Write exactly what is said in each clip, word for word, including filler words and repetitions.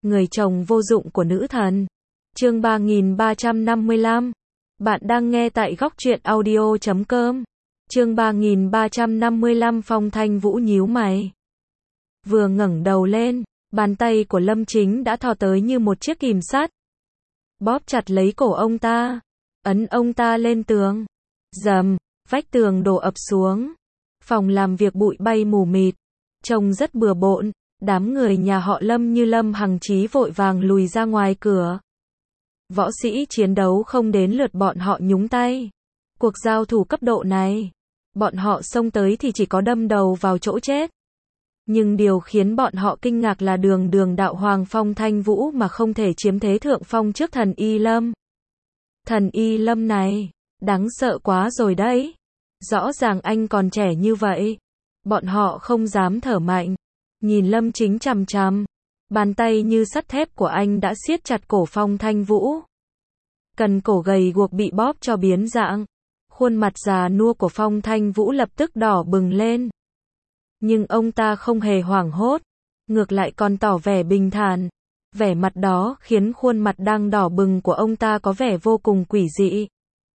người chồng vô dụng của nữ thần. Chương ba nghìn ba trăm năm mươi lăm. Bạn đang nghe tại góc truyện audio chấm com. Chương ba nghìn ba trăm năm mươi lăm. Phong Thanh Vũ nhíu mày. Vừa ngẩng đầu lên, bàn tay của Lâm Chính đã thò tới như một chiếc kìm sắt. Bóp chặt lấy cổ ông ta, ấn ông ta lên tường. Rầm, vách tường đổ ập xuống. Phòng làm việc bụi bay mù mịt, trông rất bừa bộn. Đám người nhà họ Lâm như Lâm Hằng Chí vội vàng lùi ra ngoài cửa. Võ sĩ chiến đấu không đến lượt bọn họ nhúng tay. Cuộc giao thủ cấp độ này, bọn họ xông tới thì chỉ có đâm đầu vào chỗ chết. Nhưng điều khiến bọn họ kinh ngạc là đường đường đạo hoàng Phong Thanh Vũ mà không thể chiếm thế thượng phong trước thần Y Lâm. Thần Y Lâm này, đáng sợ quá rồi đấy. Rõ ràng anh còn trẻ như vậy. Bọn họ không dám thở mạnh. Nhìn Lâm Chính chằm chằm. Bàn tay như sắt thép của anh đã siết chặt cổ Phong Thanh Vũ. Cần cổ gầy guộc bị bóp cho biến dạng. Khuôn mặt già nua của Phong Thanh Vũ lập tức đỏ bừng lên. Nhưng ông ta không hề hoảng hốt. Ngược lại còn tỏ vẻ bình thản. Vẻ mặt đó khiến khuôn mặt đang đỏ bừng của ông ta có vẻ vô cùng quỷ dị.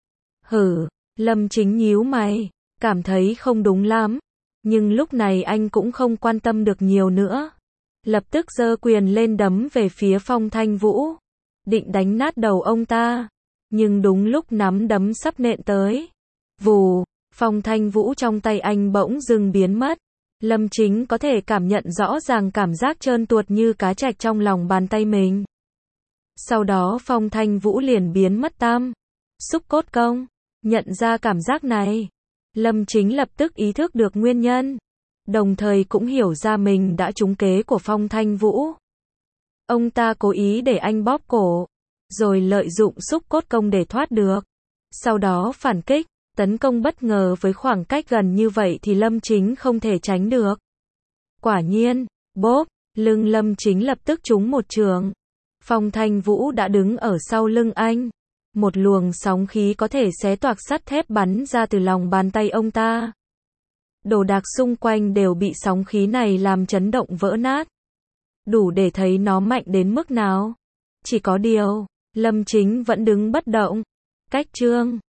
Hử, Lâm Chính nhíu mày, cảm thấy không đúng lắm. Nhưng lúc này anh cũng không quan tâm được nhiều nữa. Lập tức giơ quyền lên đấm về phía Phong Thanh Vũ. Định đánh nát đầu ông ta. Nhưng đúng lúc nắm đấm sắp nện tới. Vù, Phong Thanh Vũ trong tay anh bỗng dưng biến mất. Lâm Chính có thể cảm nhận rõ ràng cảm giác trơn tuột như cá trạch trong lòng bàn tay mình. Sau đó Phong Thanh Vũ liền biến mất tăm. Xúc cốt công. Nhận ra cảm giác này, Lâm Chính lập tức ý thức được nguyên nhân. Đồng thời cũng hiểu ra mình đã trúng kế của Phong Thanh Vũ. Ông ta cố ý để anh bóp cổ, rồi lợi dụng xúc cốt công để thoát được. Sau đó phản kích, tấn công bất ngờ với khoảng cách gần như vậy thì Lâm Chính không thể tránh được. Quả nhiên, bóp, lưng Lâm Chính lập tức trúng một chưởng. Phong Thanh Vũ đã đứng ở sau lưng anh. Một luồng sóng khí có thể xé toạc sắt thép bắn ra từ lòng bàn tay ông ta. Đồ đạc xung quanh đều bị sóng khí này làm chấn động vỡ nát. Đủ để thấy nó mạnh đến mức nào. Chỉ có điều, Lâm Chính vẫn đứng bất động. Cách chương